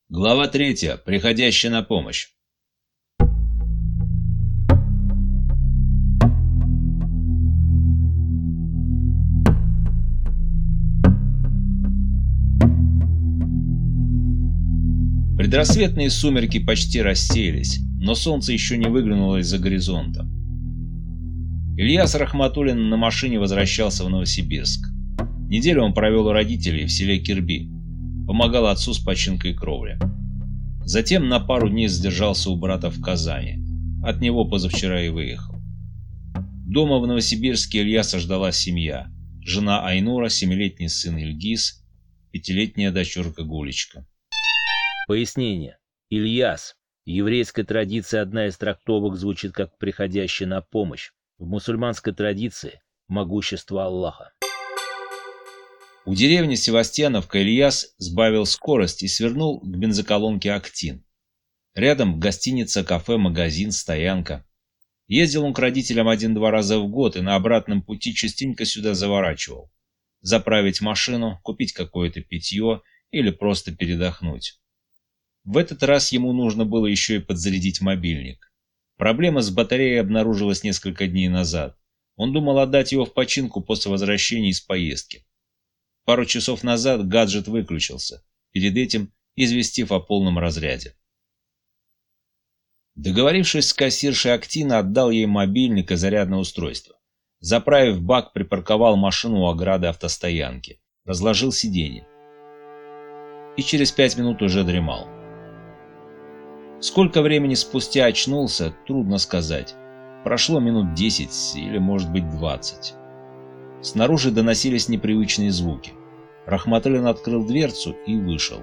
Глава 3. Приходящая на помощь. Предрассветные сумерки почти рассеялись, но солнце еще не выглянуло из-за горизонта. Ильяс Рахматуллин на машине возвращался в Новосибирск. Неделю он провел у родителей в селе Кирби, помогал отцу с починкой кровли. Затем на пару дней задержался у брата в Казани. От него позавчера и выехал. Дома в Новосибирске Ильяса ждала семья: жена Айнура, 7-летний сын Ильгиз, 5-летняя дочурка Гулечка. Пояснение. Ильяс. В еврейской традиции одна из трактовок звучит как «приходящий на помощь». В мусульманской традиции – могущество Аллаха. У деревни Севастьяновка Ильяс сбавил скорость и свернул к бензоколонке «Актин». Рядом гостиница, кафе, магазин, стоянка. Ездил он к родителям 1-2 раза в год и на обратном пути частенько сюда заворачивал. Заправить машину, купить какое-то питье или просто передохнуть. В этот раз ему нужно было еще и подзарядить мобильник. Проблема с батареей обнаружилась несколько дней назад. Он думал отдать его в починку после возвращения из поездки. Пару часов назад гаджет выключился, перед этим известив о полном разряде. Договорившись с кассиршей Актина, отдал ей мобильник и зарядное устройство. Заправив бак, припарковал машину у ограды автостоянки, разложил сиденье. И через 5 минут уже дремал. Сколько времени спустя очнулся, трудно сказать. Прошло минут 10 или, может быть, 20. Снаружи доносились непривычные звуки. Рахматуллин открыл дверцу и вышел.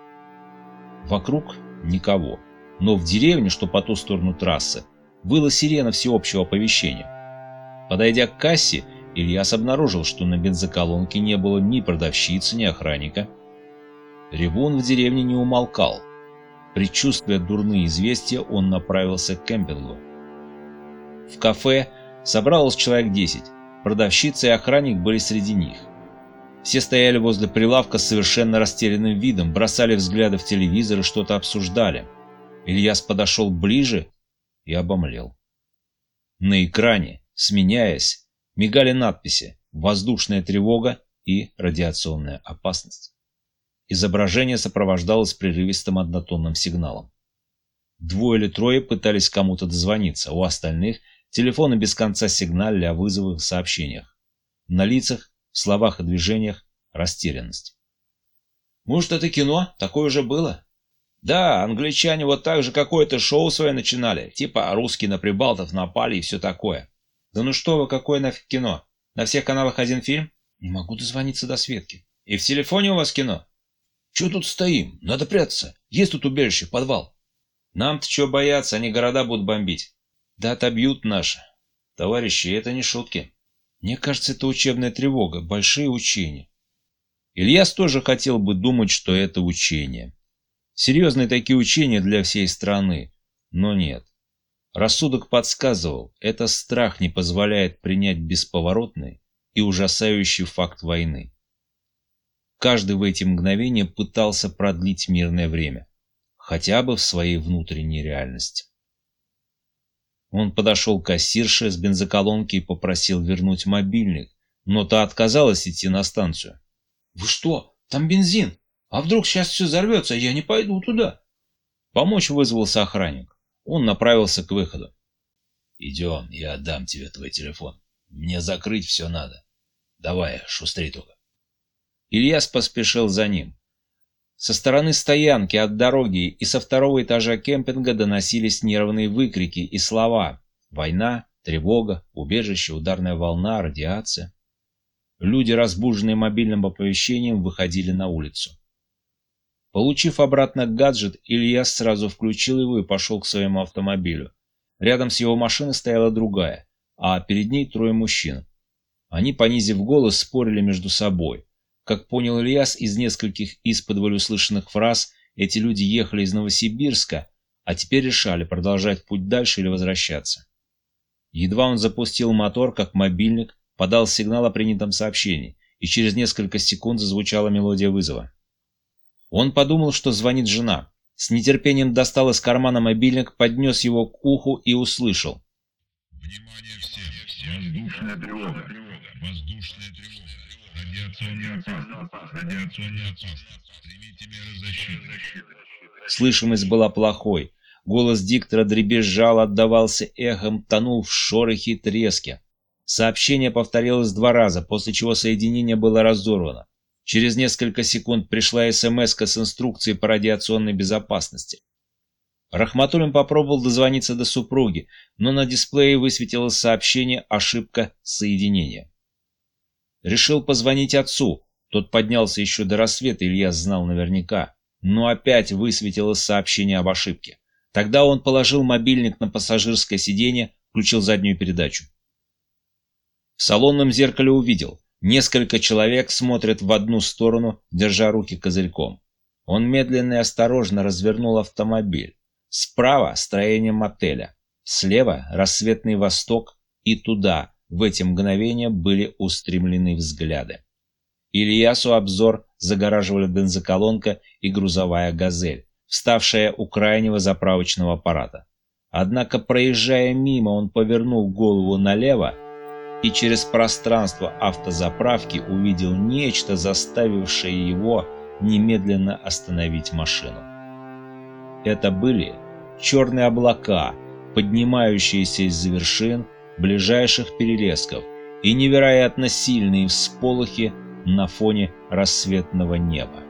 Вокруг никого, но в деревне, что по ту сторону трассы, выла сирена всеобщего оповещения. Подойдя к кассе, Ильяс обнаружил, что на бензоколонке не было ни продавщицы, ни охранника. Ревун в деревне не умолкал. Предчувствуя дурные известия, он направился к кемпингу. В кафе собралось человек 10. Продавщица и охранник были среди них. Все стояли возле прилавка с совершенно растерянным видом, бросали взгляды в телевизор и что-то обсуждали. Ильяс подошел ближе и обомлел. На экране, сменяясь, мигали надписи «Воздушная тревога» и «Радиационная опасность». Изображение сопровождалось прерывистым однотонным сигналом. 2 или 3 пытались кому-то дозвониться, у остальных телефоны без конца сигналили о вызовах и сообщениях. На лицах, в словах и движениях растерянность. «Может, это кино? Такое уже было?» «Да, англичане вот так же какое-то шоу свое начинали, типа русские на прибалтов напали и все такое». «Да ну что вы, какое нафиг кино? На всех каналах один фильм?» «Не могу дозвониться до Светки». «И в телефоне у вас кино?» «Чё тут стоим? Надо прятаться. Есть тут убежище, подвал». «Нам-то чё бояться, они города будут бомбить». «Да отобьют наши». «Товарищи, это не шутки. Мне кажется, это учебная тревога, большие учения». Ильяс тоже хотел бы думать, что это учения. Серьезные такие учения для всей страны, но нет. Рассудок подсказывал, это страх не позволяет принять бесповоротный и ужасающий факт войны. Каждый в эти мгновения пытался продлить мирное время, хотя бы в своей внутренней реальности. Он подошел к кассирше с бензоколонки и попросил вернуть мобильник, но та отказалась идти на станцию. «Вы что? Там бензин! А вдруг сейчас все взорвется, я не пойду туда!» Помочь вызвался охранник. Он направился к выходу. «Идем, я отдам тебе твой телефон. Мне закрыть все надо. Давай, шустрей только». Ильяс поспешил за ним. Со стороны стоянки, от дороги и со 2-го этажа кемпинга доносились нервные выкрики и слова: война, тревога, убежище, ударная волна, радиация. Люди, разбуженные мобильным оповещением, выходили на улицу. Получив обратно гаджет, Ильяс сразу включил его и пошел к своему автомобилю. Рядом с его машиной стояла другая, а перед ней 3 мужчин. Они, понизив голос, спорили между собой. Как понял Ильяс из нескольких исподволь услышанных фраз, эти люди ехали из Новосибирска, а теперь решали, продолжать путь дальше или возвращаться. Едва он запустил мотор, как мобильник подал сигнал о принятом сообщении, и через несколько секунд зазвучала мелодия вызова. Он подумал, что звонит жена, С нетерпением достал из кармана мобильник, поднес его к уху и услышал: «Внимание всем! Воздушная тревога! Воздушная тревога! Радиационная опасность! Радиационная опасность! Примите меры защиты!» Слышимость была плохой. Голос диктора дребезжал, отдавался эхом, тонул в шорохе и треске. Сообщение повторилось 2 раза, после чего соединение было разорвано. Через несколько секунд пришла СМС-ка с инструкцией по радиационной безопасности. Рахматуллин попробовал дозвониться до супруги, но на дисплее высветилось сообщение «Ошибка соединения». Решил позвонить отцу. Тот поднялся еще до рассвета, Ильяс знал наверняка. Но опять высветилось сообщение об ошибке. Тогда он положил мобильник на пассажирское сиденье, включил заднюю передачу. В салонном зеркале увидел: несколько человек смотрят в одну сторону, держа руки козырьком. Он медленно и осторожно развернул автомобиль. Справа строение мотеля, слева рассветный восток, и туда в эти мгновения были устремлены взгляды. Ильясу обзор загораживали бензоколонка и грузовая «Газель», вставшая у крайнего заправочного аппарата. Однако, проезжая мимо, он повернул голову налево и через пространство автозаправки увидел нечто, заставившее его немедленно остановить машину. Это были черные облака, поднимающиеся из-за вершин ближайших перелесков, и невероятно сильные всполохи на фоне рассветного неба.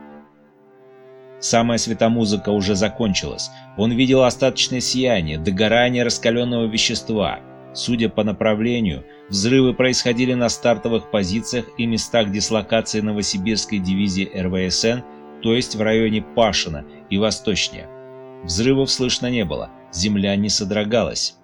Самая светомузыка уже закончилась. Он видел остаточное сияние, догорание раскаленного вещества. Судя по направлению, взрывы происходили на стартовых позициях и местах дислокации Новосибирской дивизии РВСН, то есть в районе Пашина и восточнее. Взрывов слышно не было, земля не содрогалась.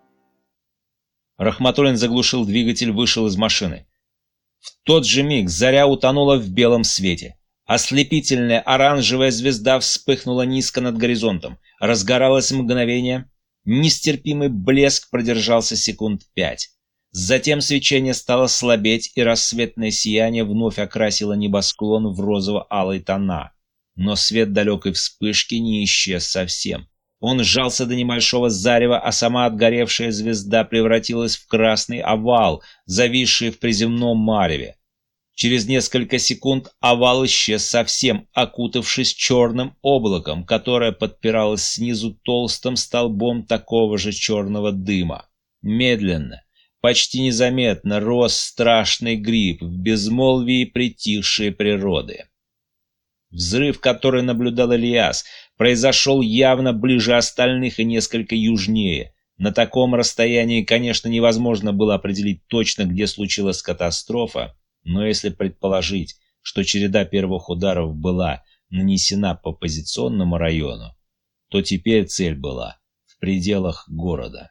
Рахматуллин заглушил двигатель, вышел из машины. В тот же миг заря утонула в белом свете. Ослепительная оранжевая звезда вспыхнула низко над горизонтом. Разгоралось мгновение. Нестерпимый блеск продержался секунд 5. Затем свечение стало слабеть, и рассветное сияние вновь окрасило небосклон в розово-алые тона. Но свет далекой вспышки не исчез совсем. Он сжался до небольшого зарева, а сама отгоревшая звезда превратилась в красный овал, зависший в приземном мареве. Через несколько секунд овал исчез совсем, окутавшись черным облаком, которое подпиралось снизу толстым столбом такого же черного дыма. Медленно, почти незаметно рос страшный гриб в безмолвии притихшей природы. Взрыв, который наблюдал Ильяс, произошел явно ближе остальных и несколько южнее. На таком расстоянии, конечно, невозможно было определить точно, где случилась катастрофа, но если предположить, что череда первых ударов была нанесена по позиционному району, то теперь цель была в пределах города.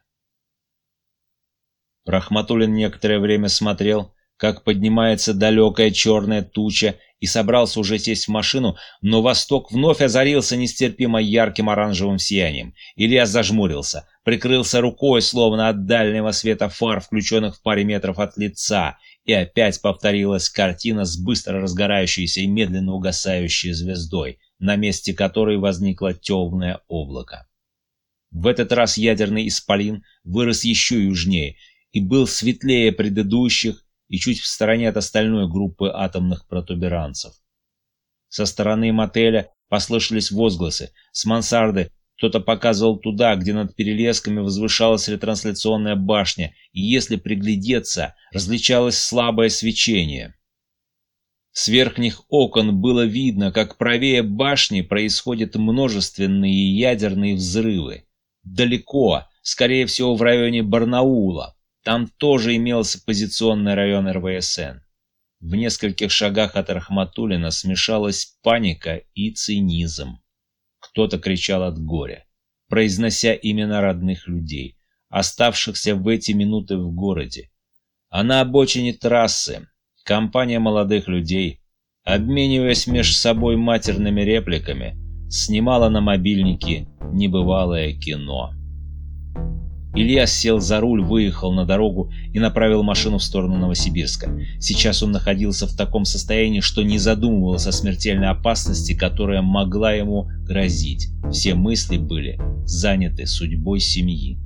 Рахматуллин некоторое время смотрел, как поднимается далекая черная туча, и собрался уже сесть в машину, но восток вновь озарился нестерпимо ярким оранжевым сиянием. Ильяс зажмурился, прикрылся рукой, словно от дальнего света фар, включенных в паре метров от лица, и опять повторилась картина с быстро разгорающейся и медленно угасающей звездой, на месте которой возникло темное облако. В этот раз ядерный исполин вырос еще южнее и был светлее предыдущих и чуть в стороне от остальной группы атомных протуберанцев. Со стороны мотеля послышались возгласы. С мансарды кто-то показывал туда, где над перелесками возвышалась ретрансляционная башня, и если приглядеться, различалось слабое свечение. С верхних окон было видно, как правее башни происходят множественные ядерные взрывы. Далеко, скорее всего, в районе Барнаула. Там тоже имелся позиционный район РВСН. В нескольких шагах от Рахматуллина смешалась паника и цинизм. Кто-то кричал от горя, произнося имена родных людей, оставшихся в эти минуты в городе. А на обочине трассы компания молодых людей, обмениваясь между собой матерными репликами, снимала на мобильники небывалое кино. Ильяс сел за руль, выехал на дорогу и направил машину в сторону Новосибирска. Сейчас он находился в таком состоянии, что не задумывался о смертельной опасности, которая могла ему грозить. Все мысли были заняты судьбой семьи.